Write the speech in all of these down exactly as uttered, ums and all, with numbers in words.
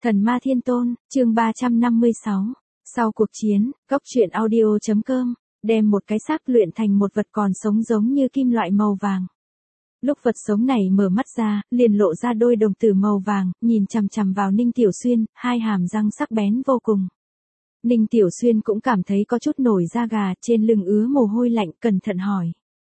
Thần Ma Thiên Tôn, chương ba trăm năm mươi sáu. Sau cuộc chiến, Cốc Truyện Audio.com, đem một cái xác luyện thành một vật còn sống giống như kim loại màu vàng. Lúc vật sống này mở mắt ra, liền lộ ra đôi đồng tử màu vàng, nhìn chằm chằm vào Ninh Tiểu Xuyên, hai hàm răng sắc bén vô cùng. Ninh Tiểu Xuyên cũng cảm thấy có chút nổi da gà, trên lưng ứa mồ hôi lạnh, cẩn thận hỏi.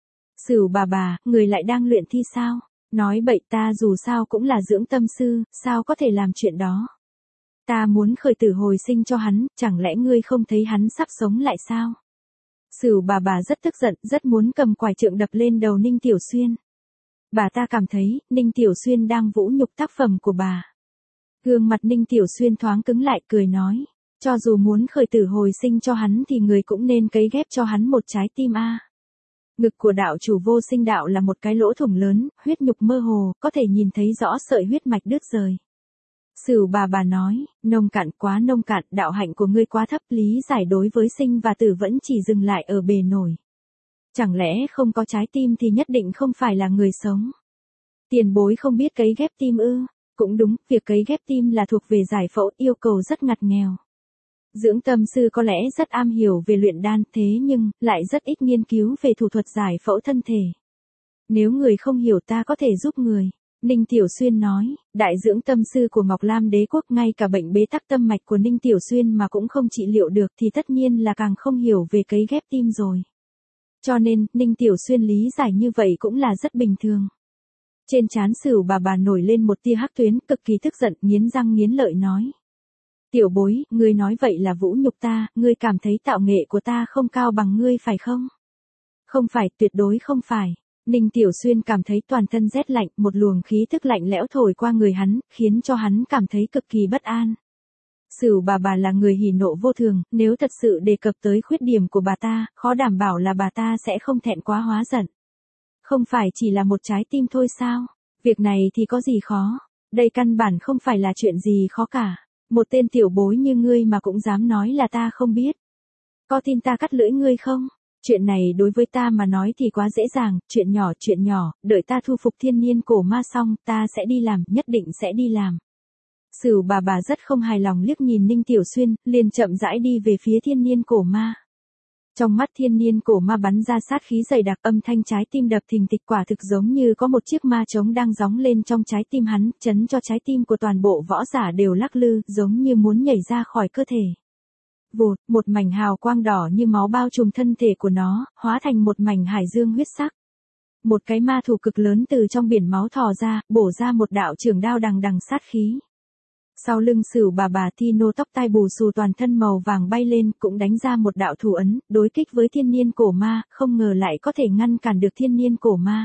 Sửu bà bà, người lại đang luyện thi sao? Nói bậy, ta dù sao cũng là dưỡng tâm sư, sao có thể làm chuyện đó? Ta muốn khởi tử hồi sinh cho hắn, chẳng lẽ ngươi không thấy hắn sắp sống lại sao? Sửu bà bà rất tức giận, rất muốn cầm quải trượng đập lên đầu Ninh Tiểu Xuyên. Bà ta cảm thấy, Ninh Tiểu Xuyên đang vũ nhục tác phẩm của bà. Gương mặt Ninh Tiểu Xuyên thoáng cứng lại, cười nói. Cho dù muốn khởi tử hồi sinh cho hắn thì người cũng nên cấy ghép cho hắn một trái tim a. Ngực của đạo chủ Vô Sinh đạo là một cái lỗ thủng lớn, huyết nhục mơ hồ, có thể nhìn thấy rõ sợi huyết mạch đứt rời. Sửu bà bà nói, nông cạn, quá nông cạn, đạo hạnh của ngươi quá thấp, lý giải đối với sinh và tử vẫn chỉ dừng lại ở bề nổi. Chẳng lẽ không có trái tim thì nhất định không phải là người sống? Tiền bối không biết cấy ghép tim ư? Cũng đúng, việc cấy ghép tim là thuộc về giải phẫu, yêu cầu rất ngặt nghèo. Dưỡng tâm sư có lẽ rất am hiểu về luyện đan, thế nhưng, lại rất ít nghiên cứu về thủ thuật giải phẫu thân thể. Nếu người không hiểu ta có thể giúp người. Ninh Tiểu Xuyên nói, đại dưỡng tâm sư của Ngọc Lam Đế Quốc ngay cả bệnh bế tắc tâm mạch của Ninh Tiểu Xuyên mà cũng không trị liệu được thì tất nhiên là càng không hiểu về cấy ghép tim rồi. Cho nên, Ninh Tiểu Xuyên lý giải như vậy cũng là rất bình thường. Trên trán Sửu bà bà nổi lên một tia hắc tuyến, cực kỳ tức giận, nghiến răng nghiến lợi nói. Tiểu bối, ngươi nói vậy là vũ nhục ta, ngươi cảm thấy tạo nghệ của ta không cao bằng ngươi phải không? Không phải, tuyệt đối không phải. Ninh Tiểu Xuyên cảm thấy toàn thân rét lạnh, một luồng khí thức lạnh lẽo thổi qua người hắn, khiến cho hắn cảm thấy cực kỳ bất an. Sửu bà bà là người hỉ nộ vô thường, nếu thật sự đề cập tới khuyết điểm của bà ta, khó đảm bảo là bà ta sẽ không thẹn quá hóa giận. Không phải chỉ là một trái tim thôi sao? Việc này thì có gì khó? Đây căn bản không phải là chuyện gì khó cả. Một tên tiểu bối như ngươi mà cũng dám nói là ta không biết. Có tin ta cắt lưỡi ngươi không? Chuyện này đối với ta mà nói thì quá dễ dàng, chuyện nhỏ chuyện nhỏ, đợi ta thu phục thiên niên cổ ma xong, ta sẽ đi làm, nhất định sẽ đi làm. Sửu bà bà rất không hài lòng liếc nhìn Ninh Tiểu Xuyên, liền chậm rãi đi về phía thiên niên cổ ma. Trong mắt thiên niên cổ ma bắn ra sát khí dày đặc, âm thanh trái tim đập thình thịch, quả thực giống như có một chiếc ma trống đang gióng lên trong trái tim hắn, chấn cho trái tim của toàn bộ võ giả đều lắc lư, giống như muốn nhảy ra khỏi cơ thể. Vụt, một mảnh hào quang đỏ như máu bao trùm thân thể của nó, hóa thành một mảnh hải dương huyết sắc. Một cái ma thủ cực lớn từ trong biển máu thò ra, bổ ra một đạo trường đao đằng đằng sát khí. Sau lưng Sửu bà bà Tino tóc tai bù xù toàn thân màu vàng bay lên, cũng đánh ra một đạo thủ ấn, đối kích với thiên niên cổ ma, không ngờ lại có thể ngăn cản được thiên niên cổ ma.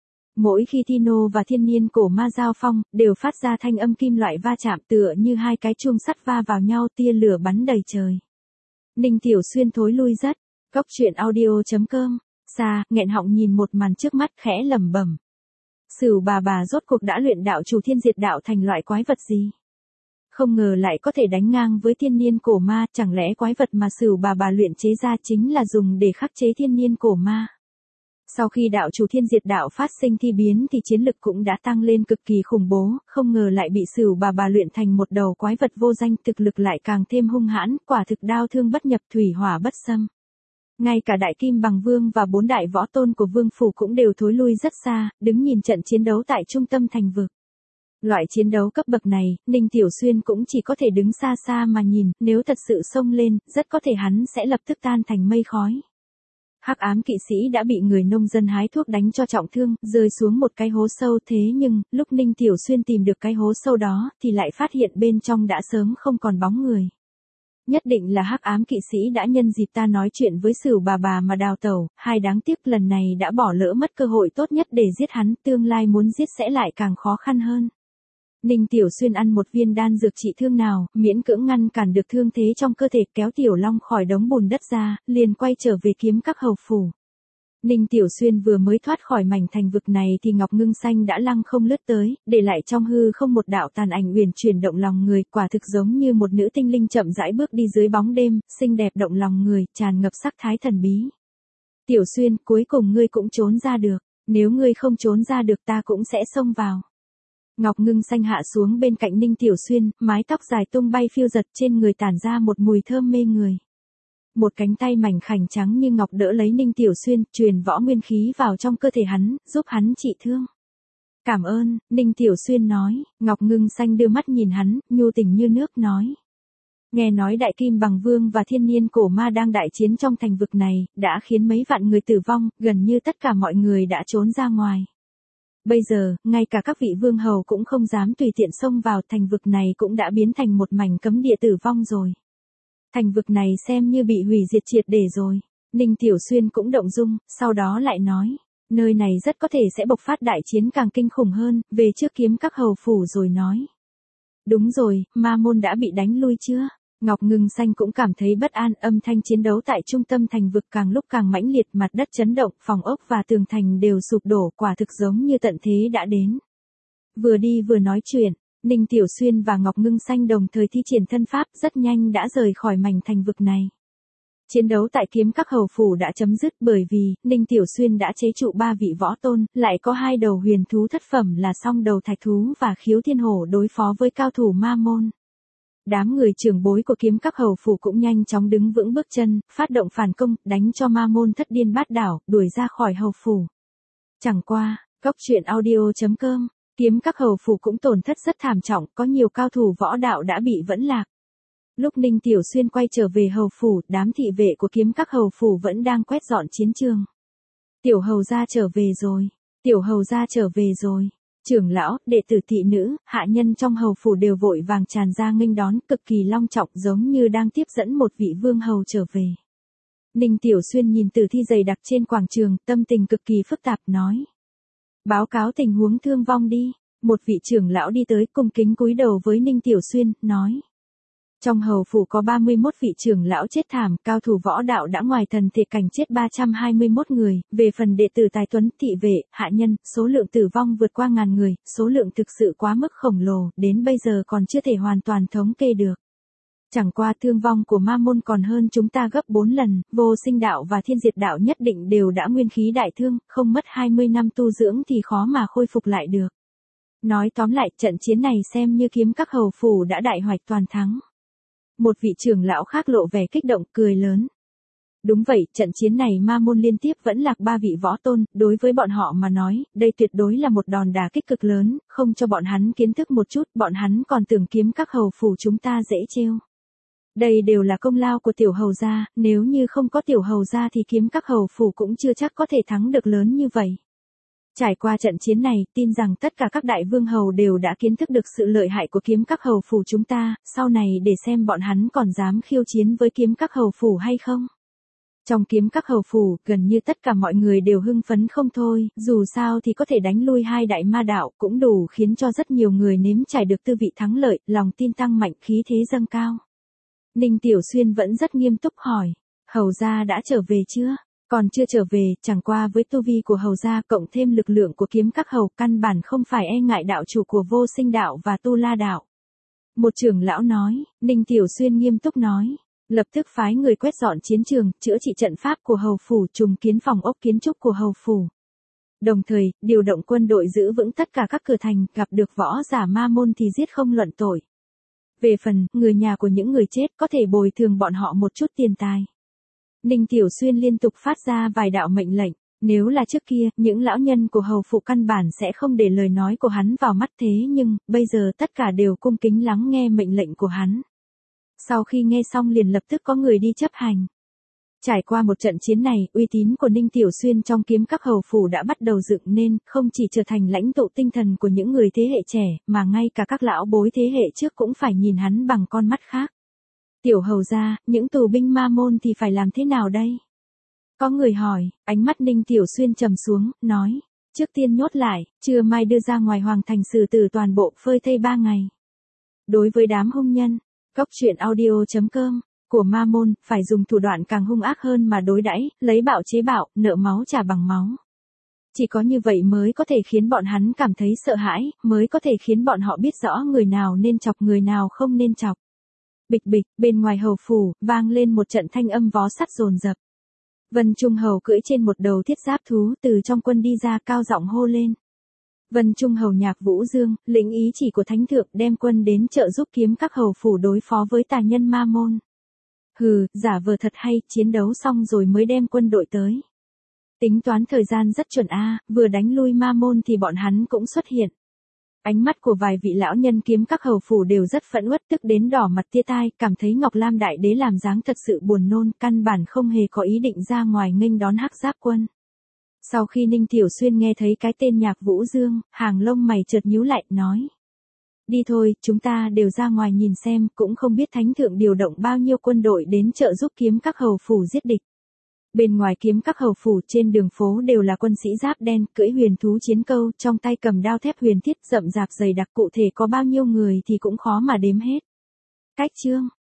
Mỗi khi Tino và thiên niên cổ ma giao phong, đều phát ra thanh âm kim loại va chạm, tựa như hai cái chuông sắt va vào nhau, tia lửa bắn đầy trời. Ninh Tiểu Xuyên thối lui rất. Cốc Truyện Audio.com. Xa, nghẹn họng nhìn một màn trước mắt, khẽ lẩm bẩm. Sửu bà bà rốt cuộc đã luyện đạo chủ thiên diệt đạo thành loại quái vật gì? Không ngờ lại có thể đánh ngang với thiên niên cổ ma, chẳng lẽ quái vật mà Sửu bà bà luyện chế ra chính là dùng để khắc chế thiên niên cổ ma? Sau khi đạo chủ thiên diệt đạo phát sinh thi biến thì chiến lực cũng đã tăng lên cực kỳ khủng bố, không ngờ lại bị Sửu bà bà luyện thành một đầu quái vật vô danh, thực lực lại càng thêm hung hãn, quả thực đao thương bất nhập, thủy hỏa bất xâm. Ngay cả đại kim bằng vương và bốn đại võ tôn của vương phủ cũng đều thối lui rất xa, đứng nhìn trận chiến đấu tại trung tâm thành vực. Loại chiến đấu cấp bậc này, Ninh Tiểu Xuyên cũng chỉ có thể đứng xa xa mà nhìn, nếu thật sự xông lên, rất có thể hắn sẽ lập tức tan thành mây khói. Hắc ám kỵ sĩ đã bị người nông dân hái thuốc đánh cho trọng thương, rơi xuống một cái hố sâu, thế nhưng, lúc Ninh Tiểu Xuyên tìm được cái hố sâu đó, thì lại phát hiện bên trong đã sớm không còn bóng người. Nhất định là hắc ám kỵ sĩ đã nhân dịp ta nói chuyện với Sửu bà bà mà đào tẩu, hai đáng tiếc lần này đã bỏ lỡ mất cơ hội tốt nhất để giết hắn, tương lai muốn giết sẽ lại càng khó khăn hơn. Ninh Tiểu Xuyên ăn một viên đan dược trị thương nào, miễn cưỡng ngăn cản được thương thế trong cơ thể, kéo Tiểu Long khỏi đống bùn đất ra, liền quay trở về kiếm các hầu phủ. Ninh Tiểu Xuyên vừa mới thoát khỏi mảnh thành vực này thì Ngọc Ngưng Xanh đã lăng không lướt tới, để lại trong hư không một đạo tàn ảnh uyển chuyển động lòng người, quả thực giống như một nữ tinh linh chậm rãi bước đi dưới bóng đêm, xinh đẹp động lòng người, tràn ngập sắc thái thần bí. Tiểu Xuyên, cuối cùng ngươi cũng trốn ra được, nếu ngươi không trốn ra được ta cũng sẽ xông vào. Ngọc Ngưng Xanh hạ xuống bên cạnh Ninh Tiểu Xuyên, mái tóc dài tung bay phiêu giật trên người tản ra một mùi thơm mê người. Một cánh tay mảnh khảnh trắng như ngọc đỡ lấy Ninh Tiểu Xuyên, truyền võ nguyên khí vào trong cơ thể hắn, giúp hắn trị thương. Cảm ơn, Ninh Tiểu Xuyên nói. Ngọc Ngưng Xanh đưa mắt nhìn hắn, nhu tình như nước nói. Nghe nói Đại Kim Bằng Vương và Thiên Niên Cổ Ma đang đại chiến trong thành vực này, đã khiến mấy vạn người tử vong, gần như tất cả mọi người đã trốn ra ngoài. Bây giờ, ngay cả các vị vương hầu cũng không dám tùy tiện xông vào, thành vực này cũng đã biến thành một mảnh cấm địa tử vong rồi. Thành vực này xem như bị hủy diệt triệt để rồi. Ninh Tiểu Xuyên cũng động dung, sau đó lại nói, nơi này rất có thể sẽ bộc phát đại chiến càng kinh khủng hơn, về trước kiếm các hầu phủ rồi nói. Đúng rồi, ma môn đã bị đánh lui chưa? Ngọc Ngưng Xanh cũng cảm thấy bất an, âm thanh chiến đấu tại trung tâm thành vực càng lúc càng mãnh liệt, mặt đất chấn động, phòng ốc và tường thành đều sụp đổ, quả thực giống như tận thế đã đến. Vừa đi vừa nói chuyện, Ninh Tiểu Xuyên và Ngọc Ngưng Xanh đồng thời thi triển thân pháp, rất nhanh đã rời khỏi mảnh thành vực này. Chiến đấu tại kiếm các hầu phủ đã chấm dứt bởi vì, Ninh Tiểu Xuyên đã chế trụ ba vị võ tôn, lại có hai đầu huyền thú thất phẩm là song đầu thạch thú và khiếu thiên hổ đối phó với cao thủ ma môn. Đám người trưởng bối của kiếm các hầu phủ cũng nhanh chóng đứng vững bước chân, phát động phản công, đánh cho ma môn thất điên bát đảo, đuổi ra khỏi hầu phủ. Chẳng qua, cốc truyện audio chấm com, kiếm các hầu phủ cũng tổn thất rất thảm trọng, có nhiều cao thủ võ đạo đã bị vẫn lạc. Lúc Ninh Tiểu Xuyên quay trở về hầu phủ, đám thị vệ của kiếm các hầu phủ vẫn đang quét dọn chiến trường. Tiểu hầu gia trở về rồi, tiểu hầu gia trở về rồi. Trưởng lão, đệ tử thị nữ, hạ nhân trong hầu phủ đều vội vàng tràn ra nghênh đón, cực kỳ long trọng, giống như đang tiếp dẫn một vị vương hầu trở về. Ninh Tiểu Xuyên nhìn tử thi dày đặc trên quảng trường, tâm tình cực kỳ phức tạp nói. Báo cáo tình huống thương vong đi. Một vị trưởng lão đi tới, cung kính cúi đầu với Ninh Tiểu Xuyên, nói. Trong hầu phủ có ba mươi mốt vị trưởng lão chết thảm, cao thủ võ đạo đã ngoài thần thể cảnh chết ba trăm hai mươi mốt người, về phần đệ tử tài tuấn, thị vệ, hạ nhân, số lượng tử vong vượt qua ngàn người, số lượng thực sự quá mức khổng lồ, đến bây giờ còn chưa thể hoàn toàn thống kê được. Chẳng qua thương vong của ma môn còn hơn chúng ta gấp bốn lần, vô sinh đạo và thiên diệt đạo nhất định đều đã nguyên khí đại thương, không mất hai mươi năm tu dưỡng thì khó mà khôi phục lại được. Nói tóm lại, trận chiến này xem như kiếm các hầu phủ đã đại hoạch toàn thắng. Một vị trưởng lão khác lộ vẻ kích động, cười lớn. Đúng vậy, trận chiến này ma môn liên tiếp vẫn lạc ba vị võ tôn, đối với bọn họ mà nói, đây tuyệt đối là một đòn đả kích cực lớn, không cho bọn hắn kiến thức một chút, bọn hắn còn tưởng kiếm các hầu phủ chúng ta dễ trêu. Đây đều là công lao của tiểu hầu gia, nếu như không có tiểu hầu gia thì kiếm các hầu phủ cũng chưa chắc có thể thắng được lớn như vậy. Trải qua trận chiến này, tin rằng tất cả các đại vương hầu đều đã kiến thức được sự lợi hại của kiếm các hầu phủ chúng ta, sau này để xem bọn hắn còn dám khiêu chiến với kiếm các hầu phủ hay không. Trong kiếm các hầu phủ, gần như tất cả mọi người đều hưng phấn không thôi, dù sao thì có thể đánh lui hai đại ma đạo, cũng đủ khiến cho rất nhiều người nếm trải được tư vị thắng lợi, lòng tin tăng mạnh, khí thế dâng cao. Ninh Tiểu Xuyên vẫn rất nghiêm túc hỏi, hầu gia đã trở về chưa? Còn chưa trở về, chẳng qua với tu vi của hầu gia cộng thêm lực lượng của kiếm các hầu, căn bản không phải e ngại đạo chủ của vô sinh đạo và tu la đạo. Một trưởng lão nói, Ninh Tiểu Xuyên nghiêm túc nói, lập tức phái người quét dọn chiến trường, chữa trị trận pháp của hầu phủ, trùng kiến phòng ốc kiến trúc của hầu phủ. Đồng thời, điều động quân đội giữ vững tất cả các cửa thành, gặp được võ giả ma môn thì giết không luận tội. Về phần, người nhà của những người chết có thể bồi thường bọn họ một chút tiền tài. Ninh Tiểu Xuyên liên tục phát ra vài đạo mệnh lệnh, nếu là trước kia, những lão nhân của hầu phủ căn bản sẽ không để lời nói của hắn vào mắt thế nhưng, bây giờ tất cả đều cung kính lắng nghe mệnh lệnh của hắn. Sau khi nghe xong liền lập tức có người đi chấp hành. Trải qua một trận chiến này, uy tín của Ninh Tiểu Xuyên trong kiếm các hầu phủ đã bắt đầu dựng nên, không chỉ trở thành lãnh tụ tinh thần của những người thế hệ trẻ, mà ngay cả các lão bối thế hệ trước cũng phải nhìn hắn bằng con mắt khác. Tiểu hầu gia, những tù binh ma môn thì phải làm thế nào đây? Có người hỏi, ánh mắt Ninh Tiểu Xuyên trầm xuống, nói, trước tiên nhốt lại, trưa mai đưa ra ngoài hoàng thành xử tử toàn bộ, phơi thây ba ngày. Đối với đám hung nhân, cốc truyện audio chấm com của ma môn, phải dùng thủ đoạn càng hung ác hơn mà đối đãi, lấy bạo chế bạo, nợ máu trả bằng máu. Chỉ có như vậy mới có thể khiến bọn hắn cảm thấy sợ hãi, mới có thể khiến bọn họ biết rõ người nào nên chọc người nào không nên chọc. Bịch bịch, bên ngoài hầu phủ, vang lên một trận thanh âm vó sắt dồn dập. Vân Trung Hầu cưỡi trên một đầu thiết giáp thú từ trong quân đi ra cao giọng hô lên. Vân Trung hầu nhạc Vũ Dương, lĩnh ý chỉ của thánh thượng đem quân đến trợ giúp kiếm các hầu phủ đối phó với tà nhân ma môn. Hừ, giả vờ thật hay, chiến đấu xong rồi mới đem quân đội tới. Tính toán thời gian rất chuẩn a, vừa đánh lui ma môn thì bọn hắn cũng xuất hiện. Ánh mắt của vài vị lão nhân kiếm các hầu phủ đều rất phẫn uất, tức đến đỏ mặt tia tai, cảm thấy Ngọc Lam đại đế làm dáng thật sự buồn nôn, căn bản không hề có ý định ra ngoài nghênh đón Hắc Giáp quân. Sau khi Ninh Tiểu Xuyên nghe thấy cái tên nhạc Vũ Dương, hàng lông mày chợt nhíu lại, nói. Đi thôi, chúng ta đều ra ngoài nhìn xem, cũng không biết thánh thượng điều động bao nhiêu quân đội đến trợ giúp kiếm các hầu phủ giết địch. Bên ngoài kiếm các hầu phủ trên đường phố đều là quân sĩ giáp đen, cưỡi huyền thú chiến câu, trong tay cầm đao thép huyền thiết rậm rạp dày đặc, cụ thể có bao nhiêu người thì cũng khó mà đếm hết. Cách chương